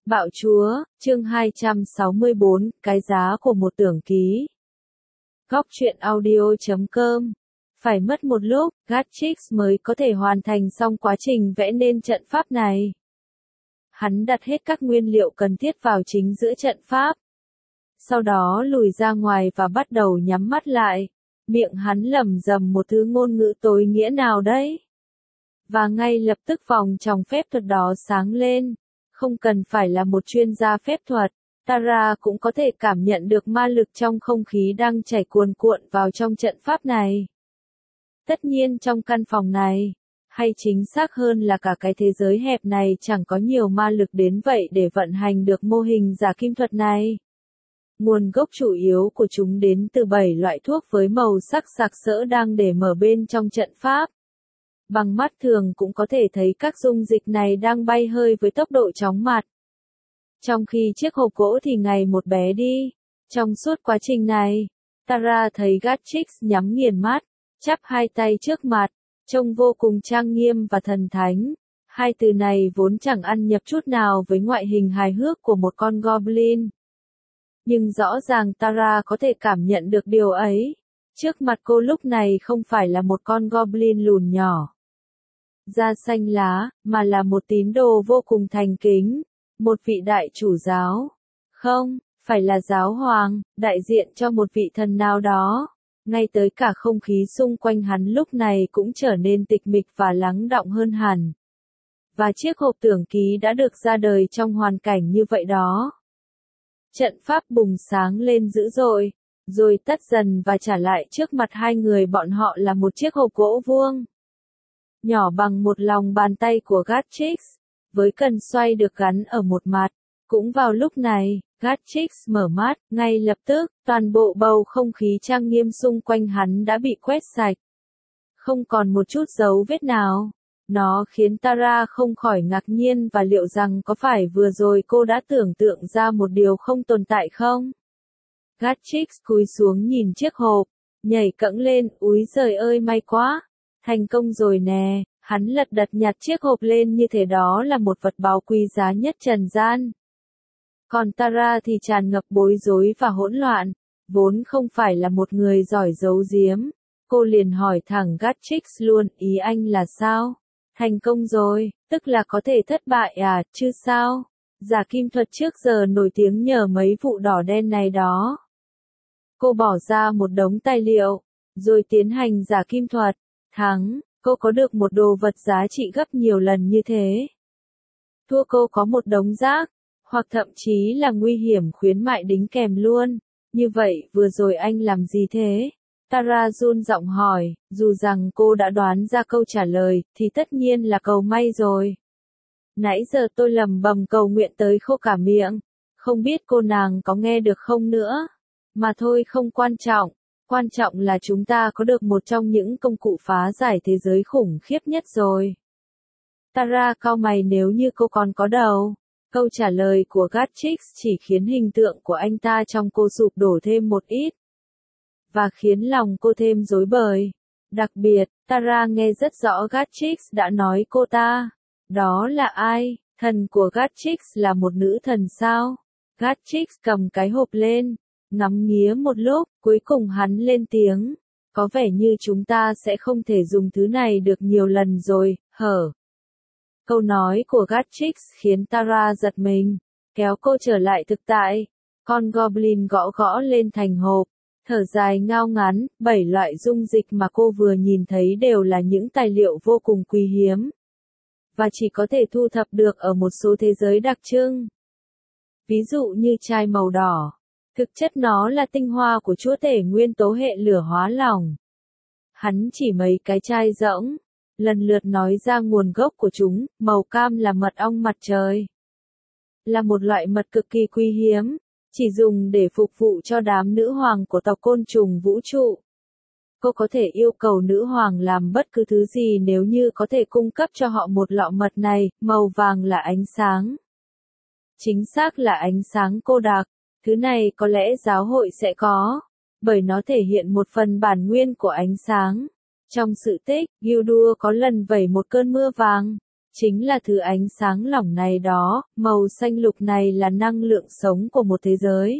Bạo Chúa, chương 264, cái giá của một tưởng ký. Góc truyện audio.com. Phải mất một lúc, Gatchix mới có thể hoàn thành xong quá trình vẽ nên trận pháp này. Hắn đặt hết các nguyên liệu cần thiết vào chính giữa trận pháp. Sau đó lùi ra ngoài và bắt đầu nhắm mắt lại. Miệng hắn lẩm bẩm một thứ ngôn ngữ tối nghĩa nào đấy. Và ngay lập tức vòng tròn phép thuật đó sáng lên. Không cần phải là một chuyên gia phép thuật, Tara cũng có thể cảm nhận được ma lực trong không khí đang chảy cuồn cuộn vào trong trận pháp này. Tất nhiên trong căn phòng này, hay chính xác hơn là cả cái thế giới hẹp này chẳng có nhiều ma lực đến vậy để vận hành được mô hình giả kim thuật này. Nguồn gốc chủ yếu của chúng đến từ 7 loại thuốc với màu sắc sặc sỡ đang để mở bên trong trận pháp. Bằng mắt thường cũng có thể thấy các dung dịch này đang bay hơi với tốc độ chóng mặt. Trong khi chiếc hộp gỗ thì ngày một bé đi. Trong suốt quá trình này, Tara thấy Gatchix nhắm nghiền mắt, chắp hai tay trước mặt, trông vô cùng trang nghiêm và thần thánh. Hai từ này vốn chẳng ăn nhập chút nào với ngoại hình hài hước của một con goblin. Nhưng rõ ràng Tara có thể cảm nhận được điều ấy. Trước mặt cô lúc này không phải là một con goblin lùn nhỏ, da xanh lá, mà là một tín đồ vô cùng thành kính, một vị đại chủ giáo. Không, phải là giáo hoàng, đại diện cho một vị thần nào đó. Ngay tới cả không khí xung quanh hắn lúc này cũng trở nên tịch mịch và lắng đọng hơn hẳn. Và chiếc hộp tưởng ký đã được ra đời trong hoàn cảnh như vậy đó. Trận pháp bùng sáng lên dữ dội, rồi tắt dần và trả lại trước mặt hai người bọn họ là một chiếc hộp gỗ vuông, nhỏ bằng một lòng bàn tay của Gatchix, với cần xoay được gắn ở một mặt. Cũng vào lúc này, Gatchix mở mắt, ngay lập tức, toàn bộ bầu không khí trang nghiêm xung quanh hắn đã bị quét sạch. Không còn một chút dấu vết nào. Nó khiến Tara không khỏi ngạc nhiên và liệu rằng có phải vừa rồi cô đã tưởng tượng ra một điều không tồn tại không? Gatchix cúi xuống nhìn chiếc hộp, nhảy cẫng lên, úi giời ơi may quá! Thành công rồi nè, hắn lật đật nhặt chiếc hộp lên như thể đó là một vật báu quý giá nhất trần gian. Còn Tara thì tràn ngập bối rối và hỗn loạn, vốn không phải là một người giỏi giấu giếm. Cô liền hỏi thẳng Gatchix luôn, ý anh là sao? Thành công rồi, tức là có thể thất bại à, chứ sao? Giả kim thuật trước giờ nổi tiếng nhờ mấy vụ đỏ đen này đó. Cô bỏ ra một đống tài liệu, rồi tiến hành giả kim thuật. Thắng, cô có được một đồ vật giá trị gấp nhiều lần như thế. Thua cô có một đống rác, hoặc thậm chí là nguy hiểm khuyến mại đính kèm luôn. Như vậy, vừa rồi anh làm gì thế? Tara run giọng hỏi, dù rằng cô đã đoán ra câu trả lời, thì tất nhiên là cầu may rồi. Nãy giờ tôi lẩm bẩm cầu nguyện tới khô cả miệng, không biết cô nàng có nghe được không nữa. Mà thôi không quan trọng. Quan trọng là chúng ta có được một trong những công cụ phá giải thế giới khủng khiếp nhất rồi. Tara cau mày nếu như cô còn có đầu. Câu trả lời của Gatchix chỉ khiến hình tượng của anh ta trong cô sụp đổ thêm một ít. Và khiến lòng cô thêm rối bời. Đặc biệt, Tara nghe rất rõ Gatchix đã nói cô ta. Đó là ai? Thần của Gatchix là một nữ thần sao? Gatchix cầm cái hộp lên, ngắm nghía một lúc, cuối cùng hắn lên tiếng. Có vẻ như chúng ta sẽ không thể dùng thứ này được nhiều lần rồi, hở? Câu nói của Gatchix khiến Tara giật mình, kéo cô trở lại thực tại. Con goblin gõ gõ lên thành hộp, thở dài ngao ngán, 7 loại dung dịch mà cô vừa nhìn thấy đều là những tài liệu vô cùng quý hiếm. Và chỉ có thể thu thập được ở một số thế giới đặc trưng. Ví dụ như chai màu đỏ. Thực chất nó là tinh hoa của chúa tể nguyên tố hệ lửa hóa lỏng. Hắn chỉ mấy cái chai rỗng, lần lượt nói ra nguồn gốc của chúng, màu cam là mật ong mặt trời. Là một loại mật cực kỳ quý hiếm, chỉ dùng để phục vụ cho đám nữ hoàng của tộc côn trùng vũ trụ. Cô có thể yêu cầu nữ hoàng làm bất cứ thứ gì nếu như có thể cung cấp cho họ một lọ mật này, màu vàng là ánh sáng. Chính xác là ánh sáng cô đặc. Thứ này có lẽ giáo hội sẽ có, bởi nó thể hiện một phần bản nguyên của ánh sáng. Trong sự tích, Gildur có lần vẩy một cơn mưa vàng Chính là thứ ánh sáng lỏng này đó, màu xanh lục này là năng lượng sống của một thế giới.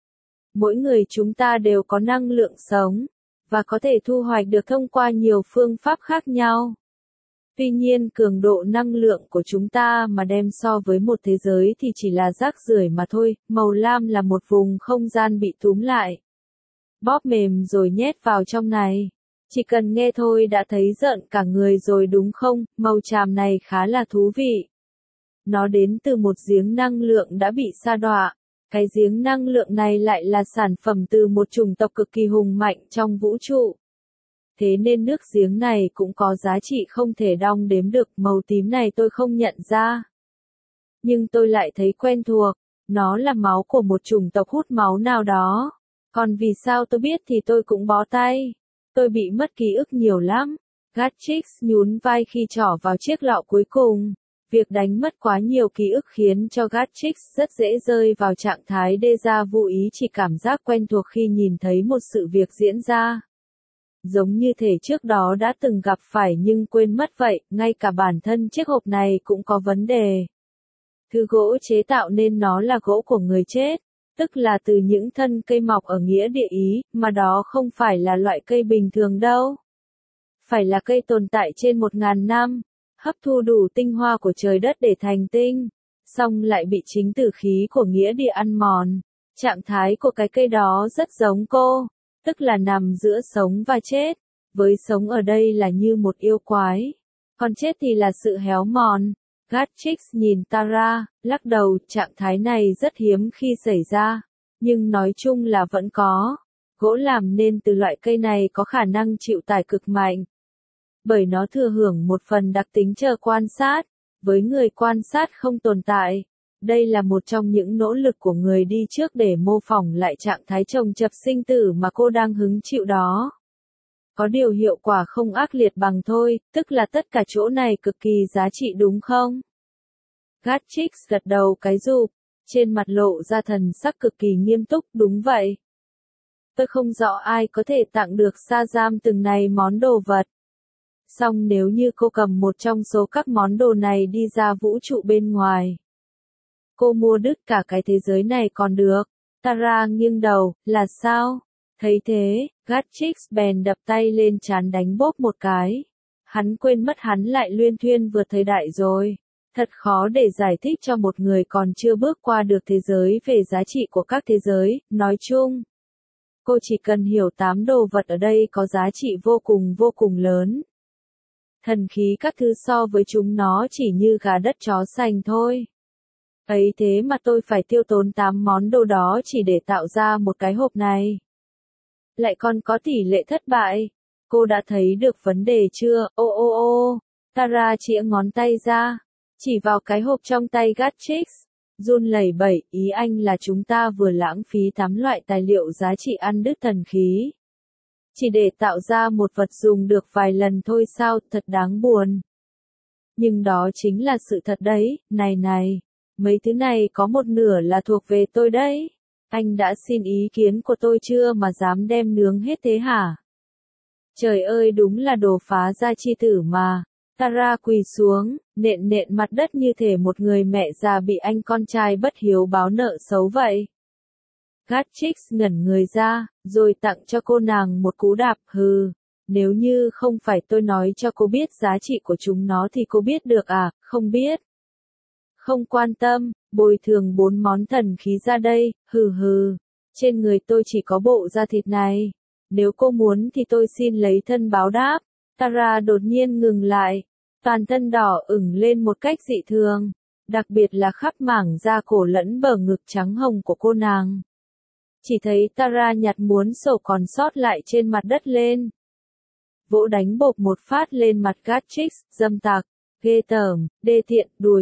Mỗi người chúng ta đều có năng lượng sống, và có thể thu hoạch được thông qua nhiều phương pháp khác nhau. Tuy nhiên cường độ năng lượng của chúng ta mà đem so với một thế giới thì chỉ là rác rưởi mà thôi, màu lam là một vùng không gian bị túm lại. Bóp mềm rồi nhét vào trong này. Chỉ cần nghe thôi đã thấy rợn cả người rồi đúng không, màu tràm này khá là thú vị. Nó đến từ một giếng năng lượng đã bị sa đọa. Cái giếng năng lượng này lại là sản phẩm từ một chủng tộc cực kỳ hùng mạnh trong vũ trụ. Thế nên nước giếng này cũng có giá trị không thể đong đếm được, màu tím này tôi không nhận ra. Nhưng tôi lại thấy quen thuộc, nó là máu của một chủng tộc hút máu nào đó. Còn vì sao tôi biết thì tôi cũng bó tay. Tôi bị mất ký ức nhiều lắm. Gatchix nhún vai khi trỏ vào chiếc lọ cuối cùng. Việc đánh mất quá nhiều ký ức khiến cho Gatchix rất dễ rơi vào trạng thái déjà vu, ý chỉ cảm giác quen thuộc khi nhìn thấy một sự việc diễn ra. Giống như thể trước đó đã từng gặp phải nhưng quên mất vậy, ngay cả bản thân chiếc hộp này cũng có vấn đề. Thứ gỗ chế tạo nên nó là gỗ của người chết, tức là từ những thân cây mọc ở nghĩa địa Ý, mà đó không phải là loại cây bình thường đâu. Phải là cây tồn tại trên 1000 năm, hấp thu đủ tinh hoa của trời đất để thành tinh, xong lại bị chính tử khí của nghĩa địa ăn mòn. Trạng thái của cái cây đó rất giống cô, tức là nằm giữa sống và chết, với sống ở đây là như một yêu quái, còn chết thì là sự héo mòn. Gatchix nhìn Tara, lắc đầu, trạng thái này rất hiếm khi xảy ra, nhưng nói chung là vẫn có. Gỗ làm nên từ loại cây này có khả năng chịu tải cực mạnh, bởi nó thừa hưởng một phần đặc tính chờ quan sát, với người quan sát không tồn tại. Đây là một trong những nỗ lực của người đi trước để mô phỏng lại trạng thái chồng chập sinh tử mà cô đang hứng chịu đó. Có điều hiệu quả không ác liệt bằng thôi, tức là tất cả chỗ này cực kỳ giá trị đúng không? Gatchix gật đầu cái rụp, trên mặt lộ ra thần sắc cực kỳ nghiêm túc, đúng vậy. Tôi không rõ ai có thể tặng được Sa Giam từng này món đồ vật. Song nếu như cô cầm một trong số các món đồ này đi ra vũ trụ bên ngoài, cô mua đứt cả cái thế giới này còn được. Tara nghiêng đầu, là sao? Thấy thế, Gatchix bèn đập tay lên trán đánh bốp một cái. Hắn quên mất hắn lại luyên thuyên vượt thời đại rồi. Thật khó để giải thích cho một người còn chưa bước qua được thế giới về giá trị của các thế giới, nói chung. Cô chỉ cần hiểu 8 đồ vật ở đây có giá trị vô cùng lớn. Thần khí các thứ so với chúng nó chỉ như gà đất chó sành thôi. Ấy thế mà tôi phải tiêu tốn 8 món đồ đó chỉ để tạo ra một cái hộp này. Lại còn có tỷ lệ thất bại. Cô đã thấy được vấn đề chưa? Ô. Tara chĩa ngón tay ra, chỉ vào cái hộp trong tay Gatchix, run lẩy bẩy, ý anh là chúng ta vừa lãng phí 8 loại tài liệu giá trị ăn đứt thần khí. Chỉ để tạo ra một vật dùng được vài lần thôi sao, thật đáng buồn. Nhưng đó chính là sự thật đấy, này, mấy thứ này có một nửa là thuộc về tôi đấy. Anh đã xin ý kiến của tôi chưa mà dám đem nướng hết thế hả? Trời ơi, đúng là đồ phá gia chi tử mà. Tara quỳ xuống, nện mặt đất như thể một người mẹ già bị anh con trai bất hiếu báo nợ xấu vậy. Gatchix ngẩn người ra, rồi tặng cho cô nàng một cú đạp, hừ. Nếu như không phải tôi nói cho cô biết giá trị của chúng nó thì cô biết được à, không biết. Không quan tâm, bồi thường 4 món thần khí ra đây, hừ. Trên người tôi chỉ có bộ da thịt này. Nếu cô muốn thì tôi xin lấy thân báo đáp. Tara đột nhiên ngừng lại. Toàn thân đỏ ửng lên một cách dị thường. Đặc biệt là khắp mảng da cổ lẫn bờ ngực trắng hồng của cô nàng. Chỉ thấy Tara nhặt muốn sổ còn sót lại trên mặt đất lên. Vỗ đánh bộp một phát lên mặt Gatchix, dâm tặc, ghê tởm, đê tiện, đùa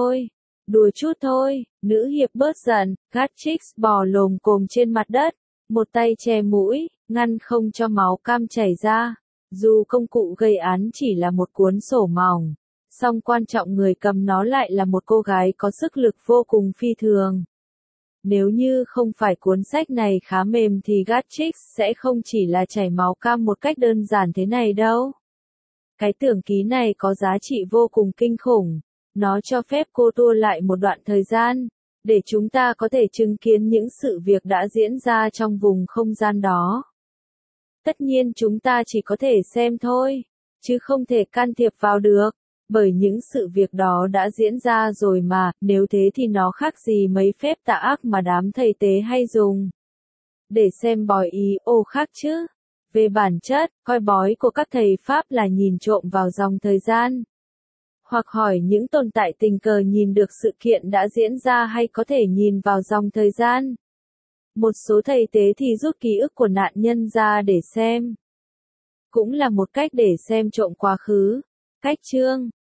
chút thôi, nữ hiệp bớt giận. Gatchix bò lồm cồm trên mặt đất, một tay che mũi, ngăn không cho máu cam chảy ra. Dù công cụ gây án chỉ là một cuốn sổ mỏng, song quan trọng người cầm nó lại là một cô gái có sức lực vô cùng phi thường. Nếu như không phải cuốn sách này khá mềm thì Gatchix sẽ không chỉ là chảy máu cam một cách đơn giản thế này đâu. Cái tưởng ký này có giá trị vô cùng kinh khủng. Nó cho phép cô tua lại một đoạn thời gian, để chúng ta có thể chứng kiến những sự việc đã diễn ra trong vùng không gian đó. Tất nhiên chúng ta chỉ có thể xem thôi, chứ không thể can thiệp vào được, bởi những sự việc đó đã diễn ra rồi mà, nếu thế thì nó khác gì mấy phép tà ác mà đám thầy tế hay dùng. Để xem bói ý, khác chứ. Về bản chất, coi bói của các thầy Pháp là nhìn trộm vào dòng thời gian. Hoặc hỏi những tồn tại tình cờ nhìn được sự kiện đã diễn ra hay có thể nhìn vào dòng thời gian. Một số thầy tế thì rút ký ức của nạn nhân ra để xem. Cũng là một cách để xem trộm quá khứ. Cách chương